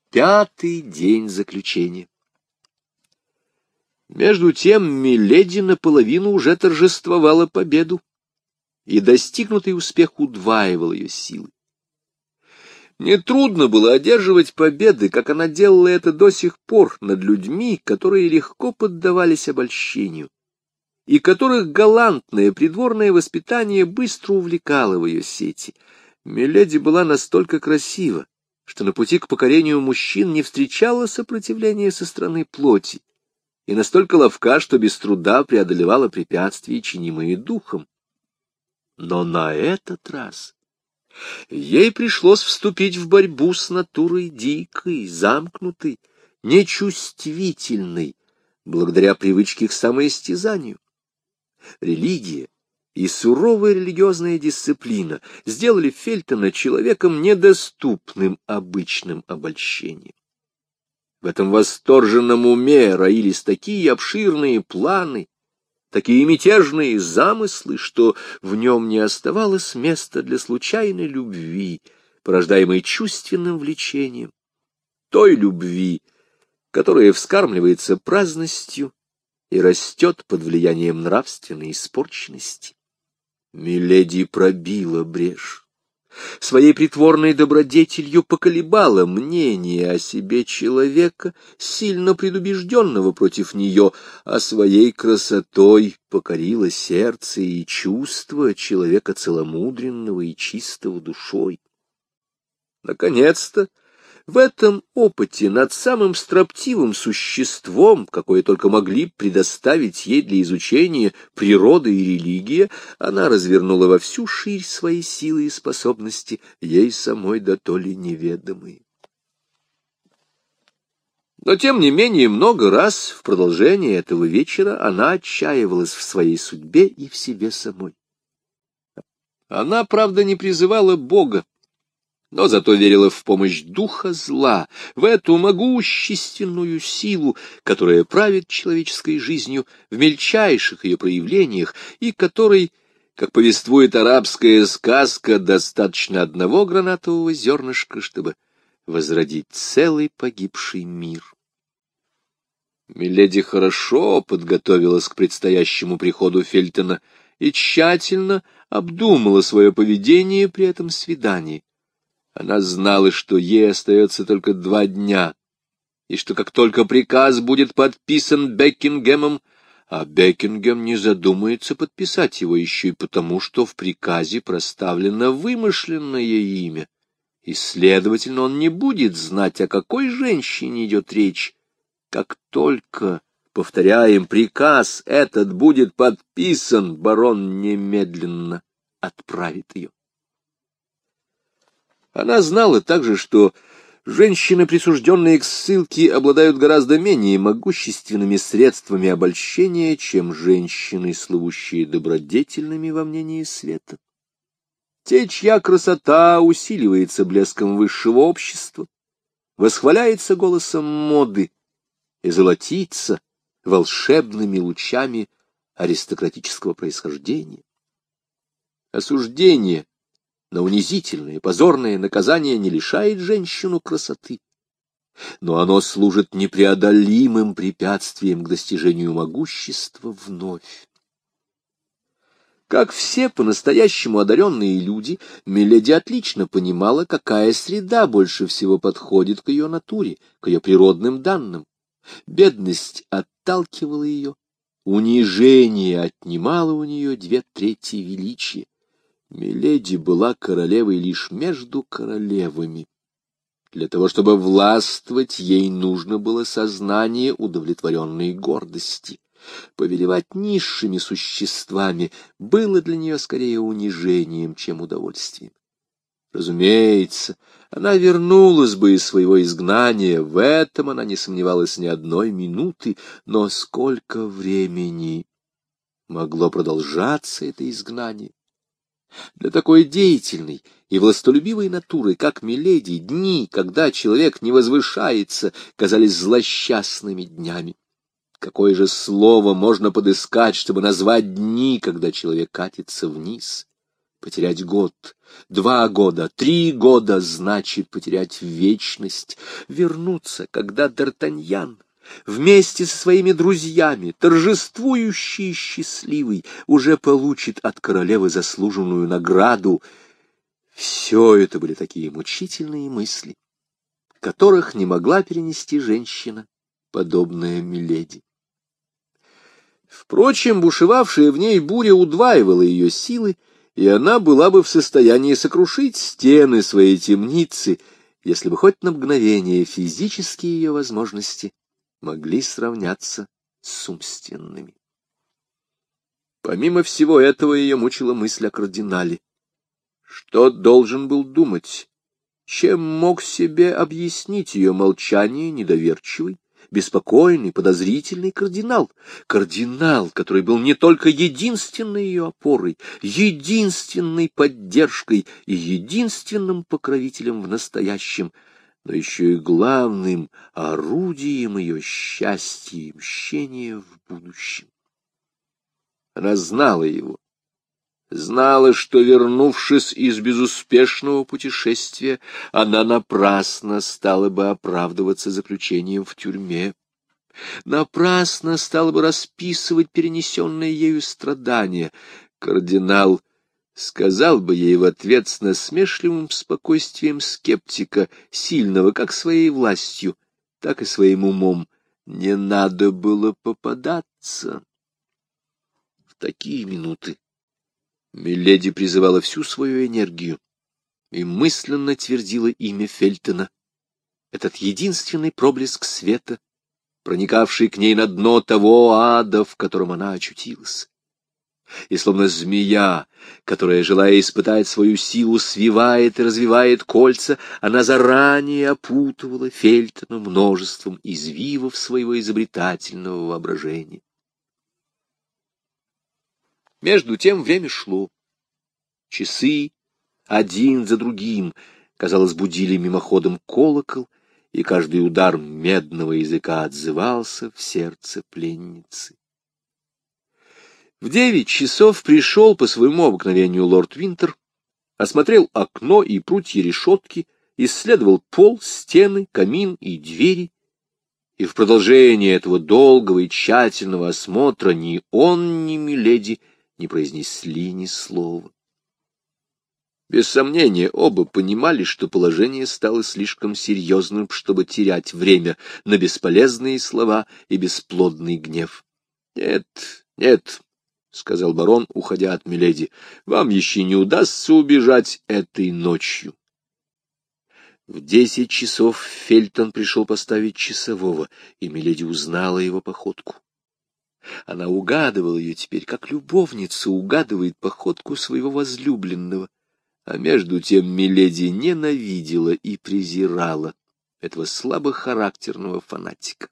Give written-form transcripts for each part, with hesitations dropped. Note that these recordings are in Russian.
5-й день заключения. Между тем миледи наполовину уже торжествовала победу, и достигнутый успех удваивал ее силы. Нетрудно было одерживать победы, как она делала это до сих пор, над людьми, которые легко поддавались обольщению, и которых галантное придворное воспитание быстро увлекало в ее сети. Миледи была настолько красива, что на пути к покорению мужчин не встречала сопротивления со стороны плоти, и настолько ловка, что без труда преодолевала препятствия, чинимые духом. Но на этот раз ей пришлось вступить в борьбу с натурой дикой, замкнутой, нечувствительной, благодаря привычке к самоистязанию. Религия и суровая религиозная дисциплина сделали Фельтона человеком, недоступным обычным обольщениям. В этом восторженном уме роились такие обширные планы, такие мятежные замыслы, что в нем не оставалось места для случайной любви, порождаемой чувственным влечением, той любви, которая вскармливается праздностью и растет под влиянием нравственной испорченности. Миледи пробила брешь. Своей притворной добродетелью поколебала мнение о себе человека, сильно предубежденного против нее, а своей красотой покорила сердце и чувства человека целомудренного и чистого душой. Наконец-то, в этом опыте над самым строптивым существом, какое только могли предоставить ей для изучения природа и религия, она развернула во всю ширь свои силы и способности, ей самой дотоле неведомые. Но, тем не менее, много раз в продолжение этого вечера она отчаивалась в своей судьбе и в себе самой. Она, правда, не призывала Бога, но зато верила в помощь духа зла, в эту могущественную силу, которая правит человеческой жизнью в мельчайших ее проявлениях и которой, как повествует арабская сказка, достаточно одного гранатового зернышка, чтобы возродить целый погибший мир. Миледи хорошо подготовилась к предстоящему приходу Фельтона и тщательно обдумала свое поведение при этом свидании. Она знала, что ей остается только 2 дня, и что как только приказ будет подписан Бекингемом, а Бекингем не задумается подписать его еще и потому, что в приказе проставлено вымышленное имя, и, следовательно, он не будет знать, о какой женщине идет речь. Как только, повторяем, приказ этот будет подписан, барон немедленно отправит ее. Она знала также, что женщины, присужденные к ссылке, обладают гораздо менее могущественными средствами обольщения, чем женщины, слывущие добродетельными во мнении света. Те, чья красота усиливается блеском высшего общества, восхваляется голосом моды и золотится волшебными лучами аристократического происхождения. Осуждение на унизительное, позорное наказание не лишает женщину красоты, но оно служит непреодолимым препятствием к достижению могущества вновь. Как все по-настоящему одаренные люди, Миледи отлично понимала, какая среда больше всего подходит к ее натуре, к ее природным данным. Бедность отталкивала ее, унижение отнимало у нее 2/3 величия. Миледи была королевой лишь между королевами. Для того, чтобы властвовать, ей нужно было сознание удовлетворенной гордости. Повелевать низшими существами было для нее скорее унижением, чем удовольствием. Разумеется, она вернулась бы из своего изгнания, в этом она не сомневалась ни одной минуты, но сколько времени могло продолжаться это изгнание? Для такой деятельной и властолюбивой натуры, как Миледи, дни, когда человек не возвышается, казались злосчастными днями. Какое же слово можно подыскать, чтобы назвать дни, когда человек катится вниз? Потерять год, 2 года, 3 года значит потерять вечность, вернуться, когда Д'Артаньян вместе со своими друзьями, торжествующий и счастливый, уже получит от королевы заслуженную награду. Все это были такие мучительные мысли, которых не могла перенести женщина, подобная Миледи. Впрочем, бушевавшая в ней буря удваивала ее силы, и она была бы в состоянии сокрушить стены своей темницы, если бы хоть на мгновение физические ее возможности могли сравняться с умственными. Помимо всего этого ее мучила мысль о кардинале. Что должен был думать? Чем мог себе объяснить ее молчание недоверчивый, беспокойный, подозрительный кардинал? Кардинал, который был не только единственной ее опорой, единственной поддержкой и единственным покровителем в настоящем, но еще и главным орудием ее счастья и мщения в будущем. Она знала его. Знала, что, вернувшись из безуспешного путешествия, она напрасно стала бы оправдываться заключением в тюрьме, напрасно стала бы расписывать перенесенные ею страдания. Кардинал сказал бы ей в ответ с насмешливым спокойствием скептика, сильного как своей властью, так и своим умом: не надо было попадаться. В такие минуты Миледи призывала всю свою энергию и мысленно твердила имя Фельтона, этот единственный проблеск света, проникавший к ней на дно того ада, в котором она очутилась. И словно змея, которая, желая испытать свою силу, свивает и развивает кольца, она заранее опутывала Фельтона множеством извивов своего изобретательного воображения. Между тем время шло. Часы один за другим, казалось, будили мимоходом колокол, и каждый удар медного языка отзывался в сердце пленницы. В 9 часов пришел по своему обыкновению лорд Винтер, осмотрел окно и прутья решетки, исследовал пол, стены, камин и двери, и в продолжение этого долгого и тщательного осмотра ни он, ни Миледи не произнесли ни слова. Без сомнения, оба понимали, что положение стало слишком серьезным, чтобы терять время на бесполезные слова и бесплодный гнев. — Нет, нет, — сказал барон, уходя от Миледи, — вам еще не удастся убежать этой ночью. В 10 часов Фельтон пришел поставить часового, и Миледи узнала его походку. Она угадывала ее теперь, как любовница угадывает походку своего возлюбленного, а между тем Миледи ненавидела и презирала этого слабохарактерного фанатика.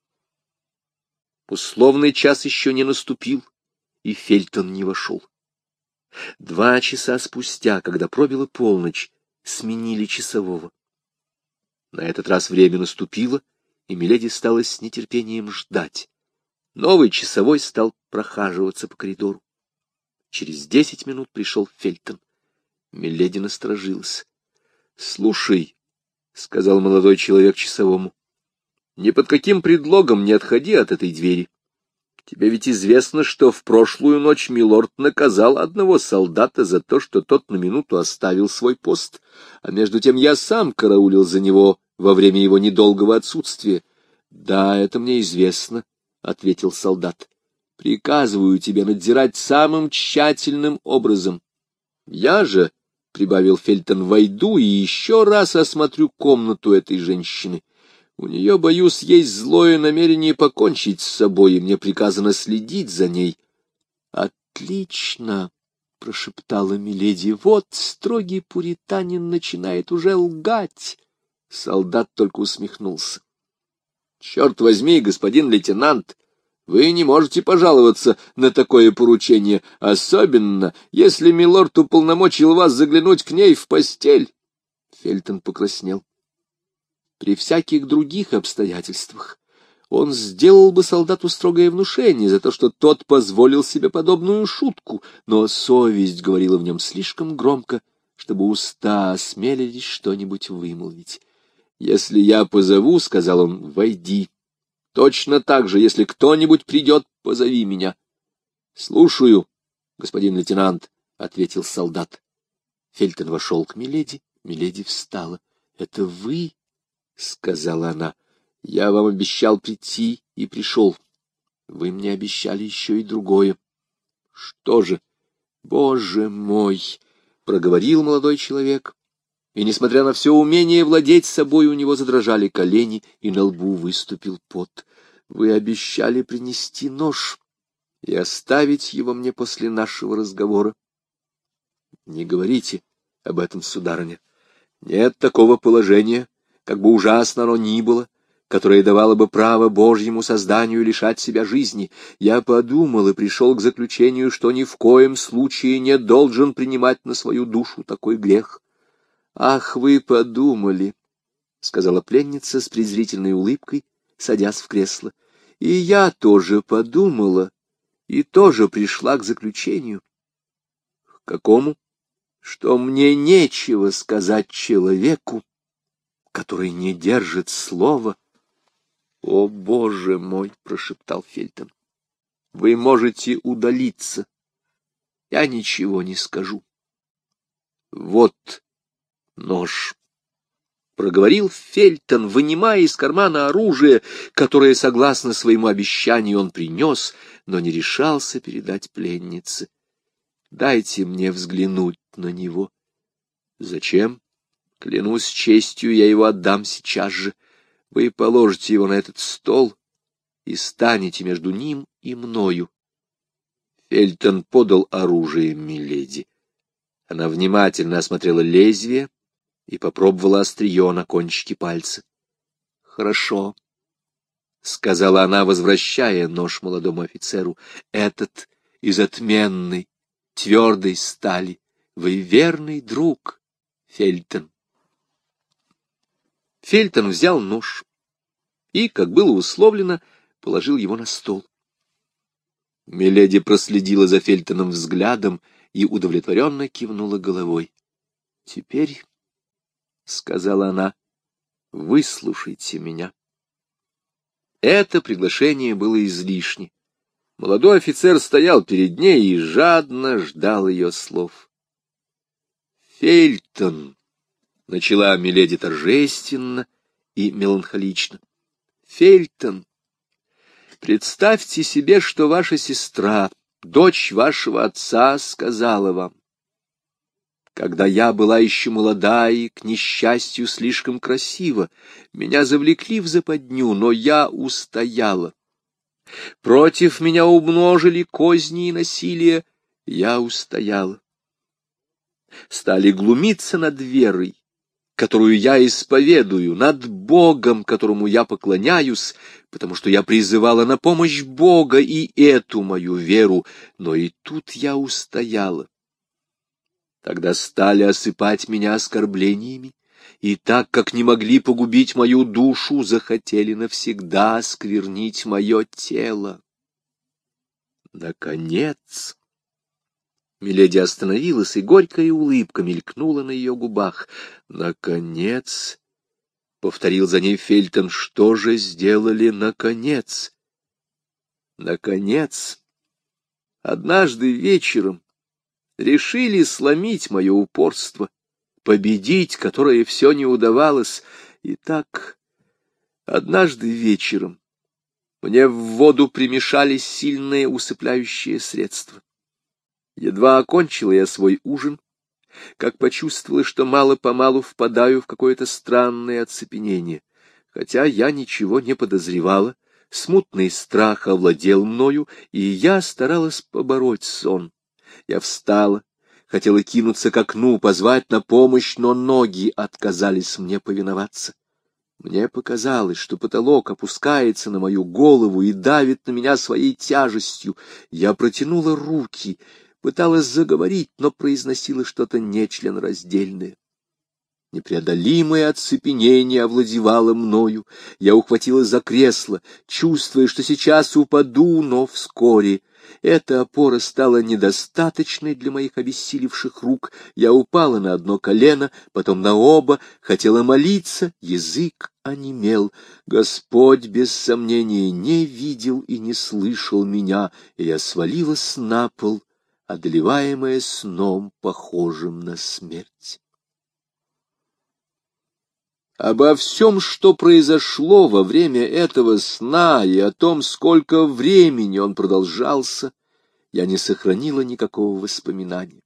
Условный час еще не наступил, и Фельтон не вошел. 2 часа спустя, когда пробила полночь, сменили часового. На этот раз время наступило, и Миледи стала с нетерпением ждать. Новый часовой стал прохаживаться по коридору. Через 10 минут пришел Фельтон. Миледи насторожилась. — Слушай, — сказал молодой человек часовому, — ни под каким предлогом не отходи от этой двери. Тебе ведь известно, что в прошлую ночь милорд наказал одного солдата за то, что тот на минуту оставил свой пост, а между тем я сам караулил за него во время его недолгого отсутствия. — Да, это мне известно, — ответил солдат. — Приказываю тебе надзирать самым тщательным образом. Я же, — прибавил Фельтон, — войду и еще раз осмотрю комнату этой женщины. У нее, боюсь, есть злое намерение покончить с собой, и мне приказано следить за ней. — Отлично, — прошептала Миледи, — вот строгий пуританин начинает уже лгать. Солдат только усмехнулся. — Черт возьми, господин лейтенант, вы не можете пожаловаться на такое поручение, особенно если милорд уполномочил вас заглянуть к ней в постель. Фельтон покраснел. При всяких других обстоятельствах он сделал бы солдату строгое внушение за то, что тот позволил себе подобную шутку, но совесть говорила в нем слишком громко, чтобы уста осмелились что-нибудь вымолвить. «Если я позову, — сказал он, — войди. Точно так же, если кто-нибудь придет, позови меня». «Слушаю, господин лейтенант», — ответил солдат. Фельтон вошел к миледи. Миледи встала. «Это вы?» — сказала она. «Я вам обещал прийти и пришел. Вы мне обещали еще и другое». «Что же?» «Боже мой!» — проговорил молодой человек. И, несмотря на все умение владеть собой, у него задрожали колени, и на лбу выступил пот. «Вы обещали принести нож и оставить его мне после нашего разговора». «Не говорите об этом, сударыня. Нет такого положения, как бы ужасно оно ни было, которое давало бы право Божьему созданию лишать себя жизни. Я подумал и пришел к заключению, что ни в коем случае не должен принимать на свою душу такой грех». «Ах, вы подумали», — сказала пленница с презрительной улыбкой, садясь в кресло. «И я тоже подумала, и тоже пришла к заключению». «К какому?» «Что мне нечего сказать человеку, который не держит слова». «О, Боже мой!» — прошептал Фельтон. «Вы можете удалиться. Я ничего не скажу». «Вот нож», — проговорил Фельтон, вынимая из кармана оружие, которое, согласно своему обещанию, он принес, но не решался передать пленнице. «Дайте мне взглянуть на него». «Зачем? Клянусь честью, я его отдам сейчас же. Вы положите его на этот стол и станете между ним и мною». Фельтон подал оружие миледи. Она внимательно осмотрела лезвие и попробовала острие на кончике пальца. «Хорошо», — сказала она, возвращая нож молодому офицеру, — «этот из отменной, твердой стали. Вы верный друг, Фельтон». Фельтон взял нож и, как было условлено, положил его на стол. Миледи проследила за Фельтоном взглядом и удовлетворенно кивнула головой. «Теперь, — сказала она, — выслушайте меня». Это приглашение было излишне. Молодой офицер стоял перед ней и жадно ждал ее слов. «Фельтон», — начала миледи торжественно и меланхолично, — «Фельтон, представьте себе, что ваша сестра, дочь вашего отца, сказала вам: когда я была еще молода и, к несчастью, слишком красива, меня завлекли в западню, но я устояла. Против меня умножили козни и насилие, я устояла. Стали глумиться над верой, которую я исповедую, над Богом, которому я поклоняюсь, потому что я призывала на помощь Бога и эту мою веру, но и тут я устояла. Тогда стали осыпать меня оскорблениями, и так как не могли погубить мою душу, захотели навсегда осквернить мое тело. Наконец... Миледи остановилась, и горькая улыбка мелькнула на ее губах. «Наконец!» — повторил за ней Фельтон. «Что же сделали наконец?» «Наконец! Однажды вечером решили сломить мое упорство, победить, которое все не удавалось. И так, однажды вечером мне в воду примешались сильные усыпляющие средства. Едва окончила я свой ужин, как почувствовала, что мало-помалу впадаю в какое-то странное оцепенение. Хотя я ничего не подозревала, смутный страх овладел мною, и я старалась побороть сон. Я встала, хотела кинуться к окну, позвать на помощь, но ноги отказались мне повиноваться. Мне показалось, что потолок опускается на мою голову и давит на меня своей тяжестью. Я протянула руки, пыталась заговорить, но произносила что-то нечленораздельное. Непреодолимое оцепенение овладевало мною. Я ухватилась за кресло, чувствуя, что сейчас упаду, но вскоре эта опора стала недостаточной для моих обессилевших рук. Я упала на одно колено, потом на оба, хотела молиться, язык онемел. Господь, без сомнения, не видел и не слышал меня, и я свалилась на пол, одолеваемая сном, похожим на смерть. Обо всем, что произошло во время этого сна, и о том, сколько времени он продолжался, я не сохранила никакого воспоминания.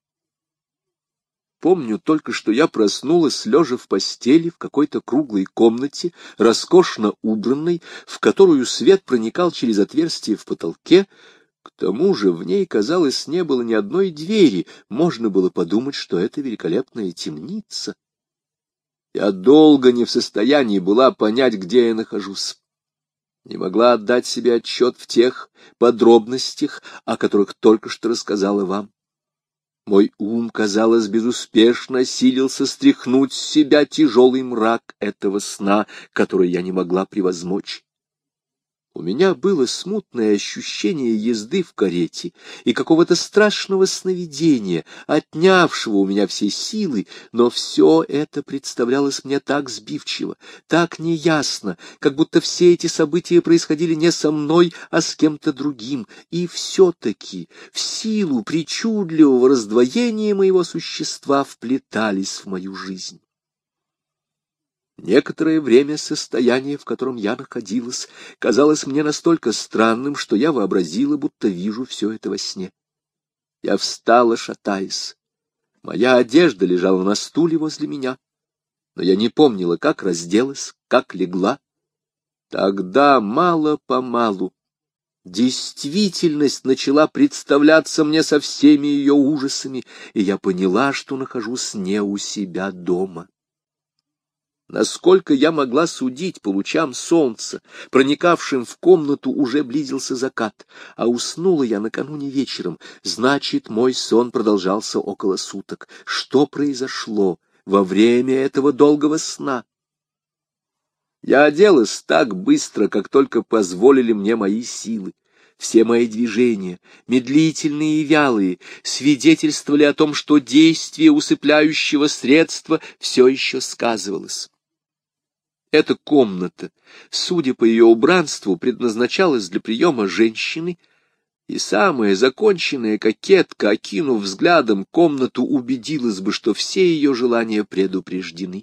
Помню только, что я проснулась, лежа в постели в какой-то круглой комнате, роскошно убранной, в которую свет проникал через отверстие в потолке. К тому же в ней, казалось, не было ни одной двери. Можно было подумать, что это великолепная темница. Я долго не в состоянии была понять, где я нахожусь. Не могла отдать себе отчет в тех подробностях, о которых только что рассказала вам. Мой ум, казалось, безуспешно силился стряхнуть с себя тяжелый мрак этого сна, который я не могла превозмочь. У меня было смутное ощущение езды в карете и какого-то страшного сновидения, отнявшего у меня все силы, но все это представлялось мне так сбивчиво, так неясно, как будто все эти события происходили не со мной, а с кем-то другим, и все-таки в силу причудливого раздвоения моего существа вплетались в мою жизнь. Некоторое время состояние, в котором я находилась, казалось мне настолько странным, что я вообразила, будто вижу все это во сне. Я встала, шатаясь. Моя одежда лежала на стуле возле меня, но я не помнила, как разделась, как легла. Тогда, мало-помалу, действительность начала представляться мне со всеми ее ужасами, и я поняла, что нахожусь не у себя дома. Насколько я могла судить по лучам солнца, проникавшим в комнату, уже близился закат, а уснула я накануне вечером. Значит, мой сон продолжался около суток. Что произошло во время этого долгого сна? Я оделась так быстро, как только позволили мне мои силы. Все мои движения, медлительные и вялые, свидетельствовали о том, что действие усыпляющего средства все еще сказывалось. Эта комната, судя по ее убранству, предназначалась для приема женщины, и самая законченная кокетка, окинув взглядом комнату, убедилась бы, что все ее желания предупреждены.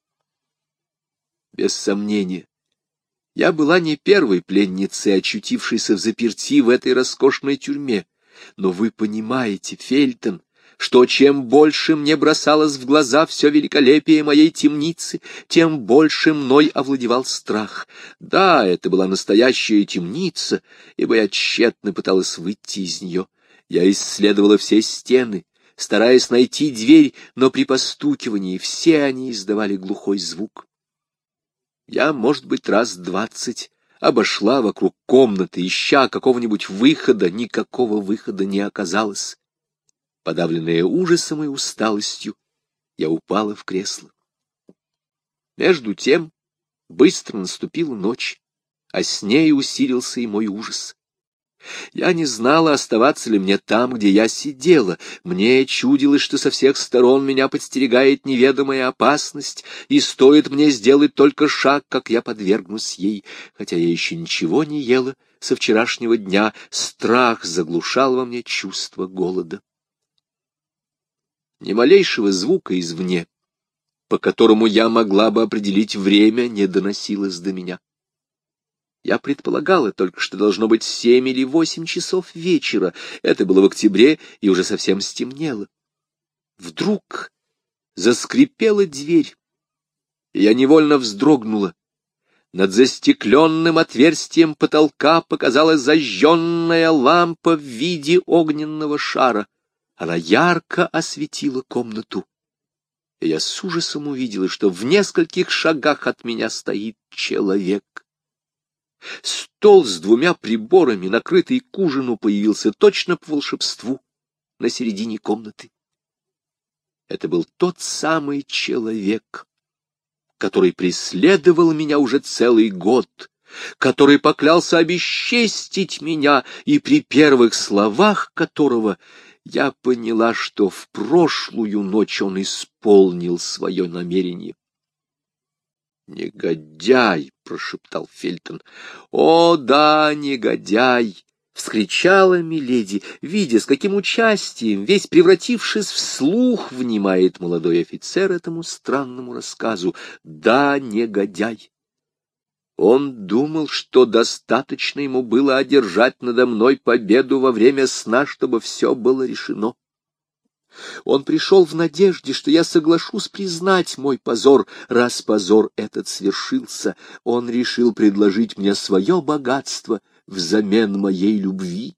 Без сомнения, я была не первой пленницей, очутившейся взаперти в этой роскошной тюрьме, но вы понимаете, Фельтон, что чем больше мне бросалось в глаза все великолепие моей темницы, тем больше мной овладевал страх. Да, это была настоящая темница, ибо я тщетно пыталась выйти из нее. Я исследовала все стены, стараясь найти дверь, но при постукивании все они издавали глухой звук. Я, может быть, раз 20 обошла вокруг комнаты, ища какого-нибудь выхода, никакого выхода не оказалось. Подавленная ужасом и усталостью, я упала в кресло. Между тем быстро наступила ночь, а с ней усилился и мой ужас. Я не знала, оставаться ли мне там, где я сидела. Мне чудилось, что со всех сторон меня подстерегает неведомая опасность, и стоит мне сделать только шаг, как я подвергнусь ей. Хотя я еще ничего не ела со вчерашнего дня, страх заглушал во мне чувство голода. Ни малейшего звука извне, по которому я могла бы определить время, не доносилось до меня. Я предполагала только, что должно быть 7 или 8 часов вечера. Это было в октябре, и уже совсем стемнело. Вдруг заскрипела дверь, и я невольно вздрогнула. Над застекленным отверстием потолка показалась зажженная лампа в виде огненного шара. Она ярко осветила комнату, и я с ужасом увидела, что в нескольких шагах от меня стоит человек. Стол с 2 приборами, накрытый к ужину, появился точно по волшебству на середине комнаты. Это был тот самый человек, который преследовал меня уже целый год, который поклялся обесчестить меня, и при первых словах которого я поняла, что в прошлую ночь он исполнил свое намерение. «Негодяй!» — прошептал Фельтон. «О, да, негодяй!» — вскричала миледи, видя, с каким участием, весь превратившись в слух, внимает молодой офицер этому странному рассказу. «Да, негодяй!» Он думал, что достаточно ему было одержать надо мной победу во время сна, чтобы все было решено. Он пришел в надежде, что я соглашусь признать мой позор. Раз позор этот свершился, он решил предложить мне свое богатство взамен моей любви.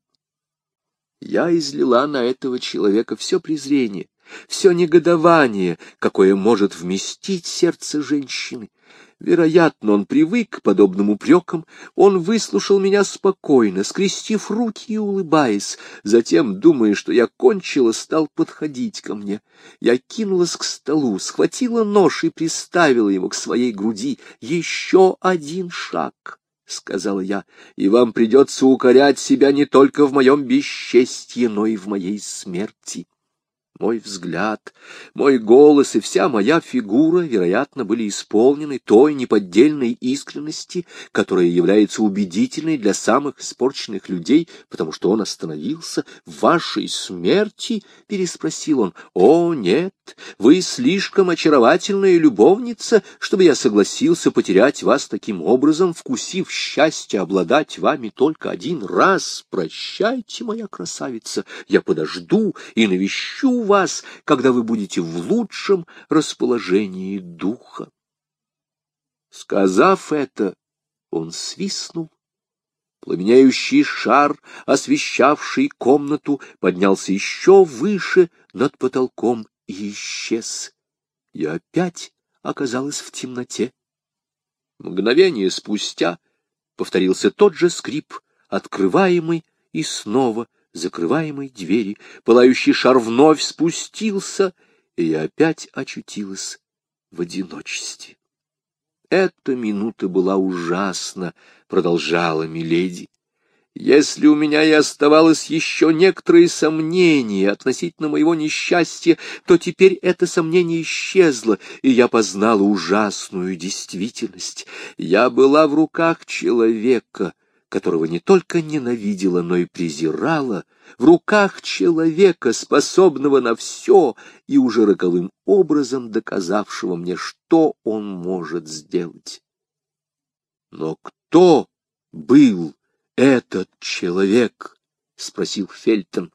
Я излила на этого человека все презрение, все негодование, какое может вместить сердце женщины. Вероятно, он привык к подобным упрекам, он выслушал меня спокойно, скрестив руки и улыбаясь, затем, думая, что я кончила, стал подходить ко мне. Я кинулась к столу, схватила нож и приставила его к своей груди. «Еще один шаг», — сказала я, — «и вам придется укорять себя не только в моем бесчестье, но и в моей смерти». Мой взгляд, мой голос и вся моя фигура, вероятно, были исполнены той неподдельной искренности, которая является убедительной для самых испорченных людей, потому что он остановился. «В вашей смерти?» — переспросил он. «О, нет, вы слишком очаровательная любовница, чтобы я согласился потерять вас таким образом, вкусив счастье обладать вами только один раз. Прощайте, моя красавица, я подожду и навещу вас, когда вы будете в лучшем расположении духа». Сказав это, он свистнул. Пламенеющий шар, освещавший комнату, поднялся еще выше над потолком и исчез. Я опять оказалась в темноте. Мгновение спустя повторился тот же скрип, открываемый и снова закрываемой двери. Пылающий шар вновь спустился, и я опять очутилась в одиночестве. «Эта минута была ужасна», — продолжала миледи. «Если у меня и оставалось еще некоторые сомнения относительно моего несчастья, то теперь это сомнение исчезло, и я познала ужасную действительность. Я была в руках человека, которого не только ненавидела, но и презирала, в руках человека, способного на все и уже роковым образом доказавшего мне, что он может сделать. Но кто был этот человек? — спросил Фельтон.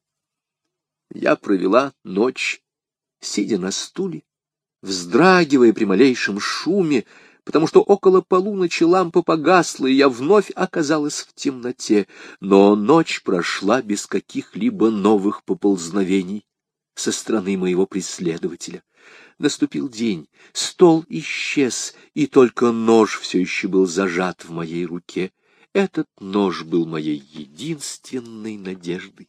Я провела ночь, сидя на стуле, вздрагивая при малейшем шуме, потому что около полуночи лампа погасла, и я вновь оказалась в темноте. Но ночь прошла без каких-либо новых поползновений со стороны моего преследователя. Наступил день, стол исчез, и только нож все еще был зажат в моей руке. Этот нож был моей единственной надеждой.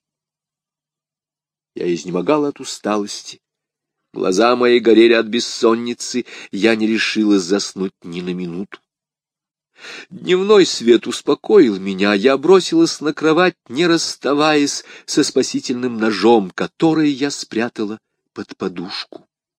Я изнемогала от усталости. Глаза мои горели от бессонницы, я не решилась заснуть ни на минуту. Дневной свет успокоил меня, я бросилась на кровать, не расставаясь со спасительным ножом, который я спрятала под подушку.